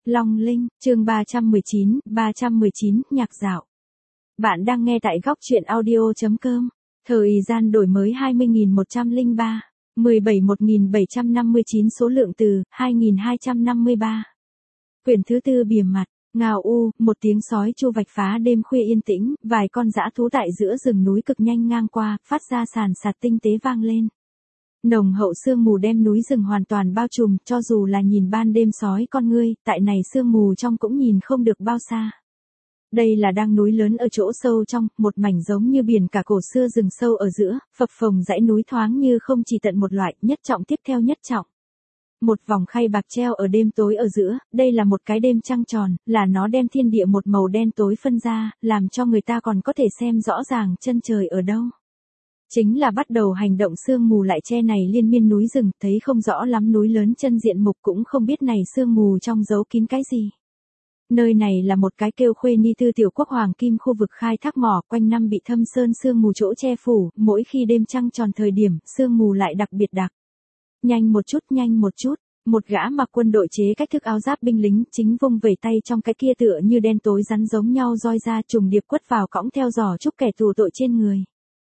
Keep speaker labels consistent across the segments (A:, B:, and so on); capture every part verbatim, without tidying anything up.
A: Long Linh, chương ba trăm mười chín, ba trăm mười chín, nhạc dạo. Bạn đang nghe tại góc truyện audio.com. Thời gian đổi mới hai mươi nghìn một trăm lẻ ba, mười bảy một nghìn bảy trăm năm mươi chín số lượng từ, hai nghìn hai trăm năm mươi ba. Quyển thứ tư bìa mặt, ngao u, một tiếng sói chu vạch phá đêm khuya yên tĩnh, vài con dã thú tại giữa rừng núi cực nhanh ngang qua, phát ra sàn sạt tinh tế vang lên. Nồng hậu sương mù đem núi rừng hoàn toàn bao trùm, cho dù là nhìn ban đêm sói con ngươi, tại này sương mù trong cũng nhìn không được bao xa. Đây là đang núi lớn ở chỗ sâu trong, một mảnh giống như biển cả cổ xưa rừng sâu ở giữa, phập phồng dãy núi thoáng như không chỉ tận một loại, nhất trọng tiếp theo nhất trọng. Một vòng khay bạc treo ở đêm tối ở giữa, đây là một cái đêm trăng tròn, là nó đem thiên địa một màu đen tối phân ra, làm cho người ta còn có thể xem rõ ràng chân trời ở đâu. Chính là bắt đầu hành động sương mù lại che này liên miên núi rừng, thấy không rõ lắm núi lớn chân diện mục cũng không biết này sương mù trong giấu kín cái gì. Nơi này là một cái kêu Khuê Ni Tư tiểu quốc hoàng kim khu vực khai thác mỏ, quanh năm bị thâm sơn sương mù chỗ che phủ, mỗi khi đêm trăng tròn thời điểm, sương mù lại đặc biệt đặc. Nhanh một chút, nhanh một chút. Một gã mặc quân đội chế cách thức áo giáp binh lính chính vung vẩy tay trong cái kia tựa như đen tối rắn giống nhau roi ra trùng điệp quất vào cõng theo giò chúc kẻ tù tội trên người.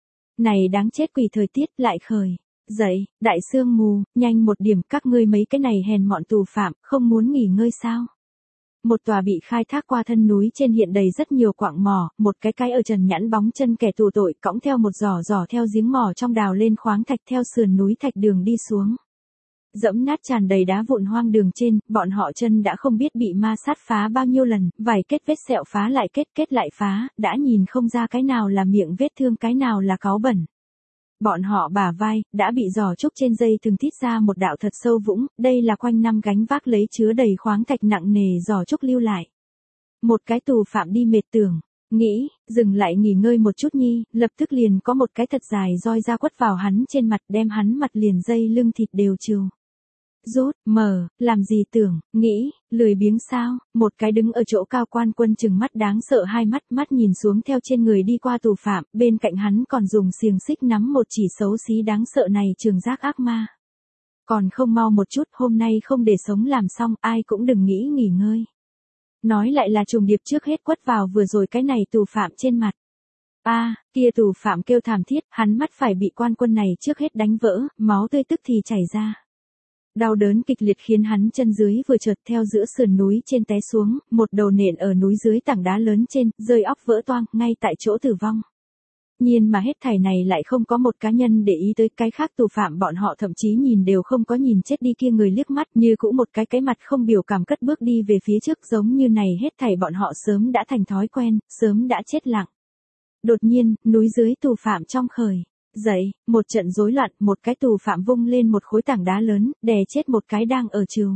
A: Này đáng chết quỷ thời tiết lại khởi. Dậy, đại sương mù, nhanh một điểm các ngươi mấy cái này hèn mọn tù phạm, không muốn nghỉ ngơi sao? Một tòa bị khai thác qua thân núi trên hiện đầy rất nhiều quặng mỏ, một cái cái ở trần nhẵn bóng chân kẻ tù tội cõng theo một giỏ giỏ theo giếng mỏ trong đào lên khoáng thạch theo sườn núi thạch đường đi xuống. Dẫm nát tràn đầy đá vụn hoang đường trên, bọn họ chân đã không biết bị ma sát phá bao nhiêu lần, vài kết vết sẹo phá lại kết kết lại phá, đã nhìn không ra cái nào là miệng vết thương cái nào là cáu bẩn. Bọn họ bả vai, đã bị giò trúc trên dây từng thít ra một đạo thật sâu vũng, đây là quanh năm gánh vác lấy chứa đầy khoáng thạch nặng nề giò trúc lưu lại. Một cái tù phạm đi mệt tưởng, nghĩ, dừng lại nghỉ ngơi một chút nhi, lập tức liền có một cái thật dài roi ra quất vào hắn trên mặt đem hắn mặt liền dây lưng thịt đều trừ. Rút, mở, làm gì tưởng, nghĩ, lười biếng sao, một cái đứng ở chỗ cao quan quân chừng mắt đáng sợ hai mắt mắt nhìn xuống theo trên người đi qua tù phạm, bên cạnh hắn còn dùng xiềng xích nắm một chỉ xấu xí đáng sợ này trường giác ác ma. Còn không mau một chút, hôm nay không để sống làm xong, ai cũng đừng nghĩ nghỉ ngơi. Nói lại là trùng điệp trước hết quất vào vừa rồi cái này tù phạm trên mặt. A, à, kia tù phạm kêu thảm thiết, hắn mắt phải bị quan quân này trước hết đánh vỡ, máu tươi tức thì chảy ra. Đau đớn kịch liệt khiến hắn chân dưới vừa trượt theo giữa sườn núi trên té xuống, một đầu nện ở núi dưới tảng đá lớn trên, rơi óc vỡ toang, ngay tại chỗ tử vong. Nhiên mà hết thảy này lại không có một cá nhân để ý tới cái khác tù phạm bọn họ thậm chí nhìn đều không có nhìn chết đi kia người liếc mắt như cũ một cái cái mặt không biểu cảm cất bước đi về phía trước giống như này hết thảy bọn họ sớm đã thành thói quen, sớm đã chết lặng. Đột nhiên, núi dưới tù phạm trong khởi. Dậy, một trận rối loạn, một cái tù phạm vung lên một khối tảng đá lớn, đè chết một cái đang ở trừ.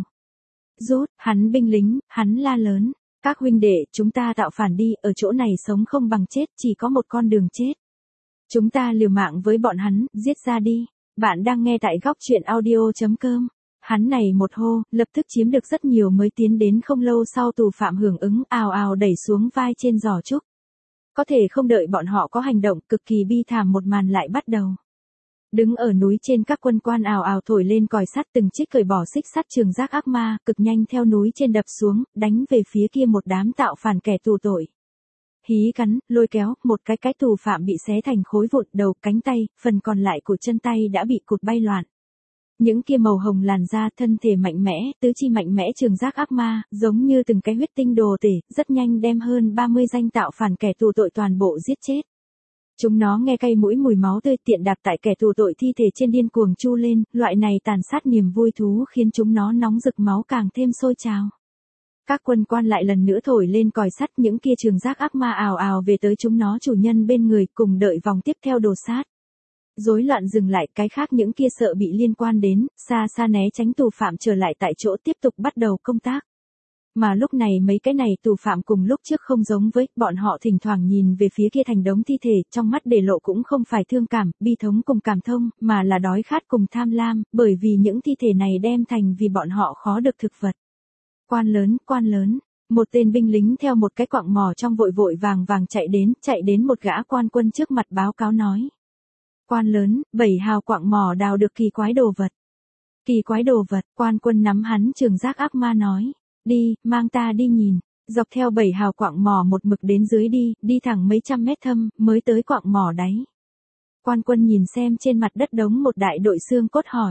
A: Rút, hắn binh lính, hắn la lớn. Các huynh đệ, chúng ta tạo phản đi, ở chỗ này sống không bằng chết, chỉ có một con đường chết. Chúng ta liều mạng với bọn hắn, giết ra đi. Bạn đang nghe tại góc truyện audio.com. Hắn này một hô, lập tức chiếm được rất nhiều mới tiến đến không lâu sau tù phạm hưởng ứng, ào ào đẩy xuống vai trên giỏ trúc. Có thể không đợi bọn họ có hành động, cực kỳ bi thảm một màn lại bắt đầu. Đứng ở núi trên các quân quan ào ào thổi lên còi sắt từng chiếc cởi bỏ xích sắt trường giác ác ma, cực nhanh theo núi trên đập xuống, đánh về phía kia một đám tạo phản kẻ tù tội. Hí cắn, lôi kéo, một cái cái tù phạm bị xé thành khối vụn đầu, cánh tay, phần còn lại của chân tay đã bị cụt bay loạn. Những kia màu hồng làn da, thân thể mạnh mẽ, tứ chi mạnh mẽ trường giác ác ma, giống như từng cái huyết tinh đồ tể, rất nhanh đem hơn ba mươi danh tạo phản kẻ tù tội toàn bộ giết chết. Chúng nó nghe cay mũi mùi máu tươi tiện đạp tại kẻ tù tội thi thể trên điên cuồng chu lên, loại này tàn sát niềm vui thú khiến chúng nó nóng rực máu càng thêm sôi trào. Các quân quan lại lần nữa thổi lên còi sắt những kia trường giác ác ma ào ào về tới chúng nó chủ nhân bên người cùng đợi vòng tiếp theo đồ sát. Rối loạn dừng lại, cái khác những kia sợ bị liên quan đến, xa xa né tránh tù phạm trở lại tại chỗ tiếp tục bắt đầu công tác. Mà lúc này mấy cái này tù phạm cùng lúc trước không giống với, bọn họ thỉnh thoảng nhìn về phía kia thành đống thi thể, trong mắt để lộ cũng không phải thương cảm, bi thống cùng cảm thông, mà là đói khát cùng tham lam, bởi vì những thi thể này đem thành vì bọn họ khó được thực vật. Quan lớn, quan lớn. Một tên binh lính theo một cái quặng mỏ trong vội vội vàng vàng chạy đến, chạy đến một gã quan quân trước mặt báo cáo nói. Quan lớn, bảy hào quặng mỏ đào được kỳ quái đồ vật. Kỳ quái đồ vật, quan quân nắm hắn trường giác ác ma nói. đi, mang ta đi nhìn. Dọc theo bảy hào quặng mỏ một mực đến dưới đi, đi thẳng mấy trăm mét thâm, mới tới quặng mỏ đáy. Quan Quân nhìn xem trên mặt đất đống một đại đội xương cốt hỏi.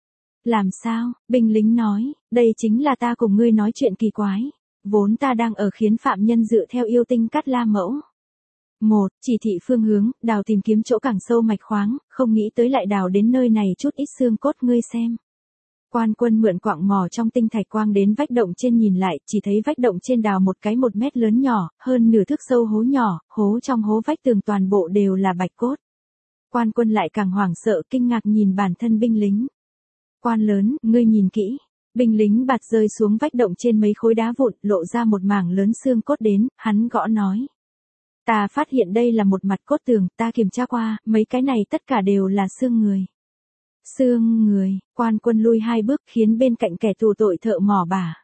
A: Làm sao? Binh lính nói, đây chính là ta cùng ngươi nói chuyện kỳ quái. Vốn ta đang ở khiến phạm nhân dựa theo yêu tinh cắt la mẫu. Một, chỉ thị phương hướng, đào tìm kiếm chỗ càng sâu mạch khoáng, không nghĩ tới lại đào đến nơi này chút ít xương cốt ngươi xem. Quan Quân mượn quặng mỏ trong tinh thạch quang đến vách động trên nhìn lại, chỉ thấy vách động trên đào một cái một mét lớn nhỏ, hơn nửa thước sâu hố nhỏ, hố trong hố vách tường toàn bộ đều là bạch cốt. Quan Quân lại càng hoảng sợ kinh ngạc nhìn bản thân binh lính. Quan lớn, ngươi nhìn kỹ. Binh lính bạt rơi xuống vách động trên mấy khối đá vụn, lộ ra một mảng lớn xương cốt đến, hắn gõ nói. Ta phát hiện đây là một mặt cốt tường, ta kiểm tra qua, mấy cái này tất cả đều là xương người. Xương người, Quan Quân lui hai bước khiến bên cạnh kẻ tù tội thợ mỏ bả.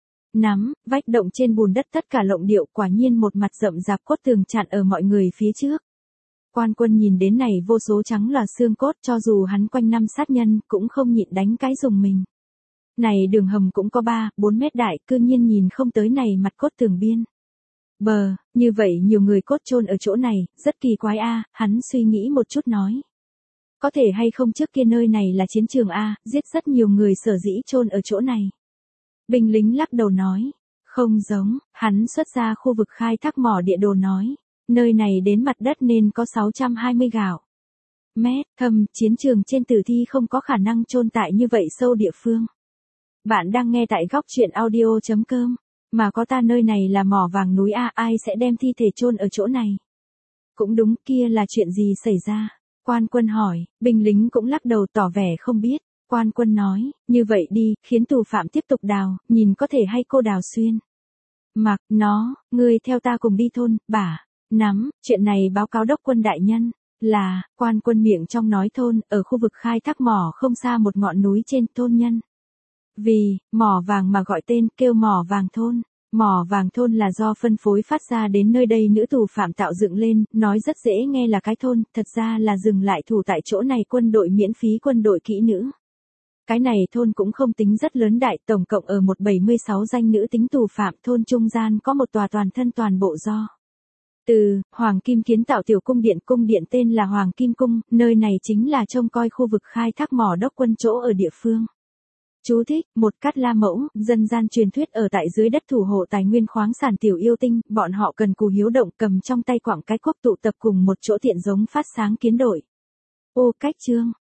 A: Nắm, vách động trên bùn đất tất cả lộng điệu, quả nhiên một mặt rậm rạp cốt tường chặn ở mọi người phía trước. Quan Quân nhìn đến này vô số trắng là xương cốt, cho dù hắn quanh năm sát nhân, cũng không nhịn đánh cái dùng mình. Này đường hầm cũng có ba, bốn mét đại, cư nhiên nhìn không tới này mặt cốt tường biên. Bờ, như vậy nhiều người cốt chôn ở chỗ này, rất kỳ quái a, hắn suy nghĩ một chút nói. Có thể hay không trước kia nơi này là chiến trường a, giết rất nhiều người sở dĩ chôn ở chỗ này. Binh lính lắc đầu nói, không giống, hắn xuất ra khu vực khai thác mỏ địa đồ nói, nơi này đến mặt đất nên có sáu trăm hai mươi gạo mét, thâm, chiến trường trên tử thi không có khả năng chôn tại như vậy sâu địa phương. Bạn đang nghe tại góc truyện audio chấm com, mà có ta nơi này là mỏ vàng núi a, ai sẽ đem thi thể chôn ở chỗ này? Cũng đúng, kia là chuyện gì xảy ra? Quan Quân hỏi, binh lính cũng lắc đầu tỏ vẻ không biết. Quan Quân nói, như vậy đi, khiến tù phạm tiếp tục đào, nhìn có thể hay cô đào xuyên. Mặc, nó, ngươi theo ta cùng đi thôn, bả, nắm, chuyện này báo cáo đốc quân đại nhân, là, Quan Quân miệng trong nói thôn, ở khu vực khai thác mỏ không xa một ngọn núi trên thôn nhân. Vì, mỏ vàng mà gọi tên, kêu mỏ vàng thôn. Mỏ vàng thôn là do phân phối phát ra đến nơi đây nữ tù phạm tạo dựng lên, nói rất dễ nghe là cái thôn, thật ra là dừng lại thủ tại chỗ này quân đội miễn phí quân đội kỹ nữ. Cái này thôn cũng không tính rất lớn đại, tổng cộng ở một trăm bảy mươi sáu danh nữ tính tù phạm, thôn trung gian có một tòa toàn thân toàn bộ do. Từ, Hoàng Kim kiến tạo tiểu cung điện, cung điện tên là Hoàng Kim Cung, nơi này chính là trông coi khu vực khai thác mỏ đốc quân chỗ ở địa phương. Chú thích, một cát la mẫu, dân gian truyền thuyết ở tại dưới đất thủ hộ tài nguyên khoáng sản tiểu yêu tinh, bọn họ cần cù hiếu động cầm trong tay quặng cái quốc tụ tập cùng một chỗ tiện giống phát sáng kiến đổi. Ô cách chương.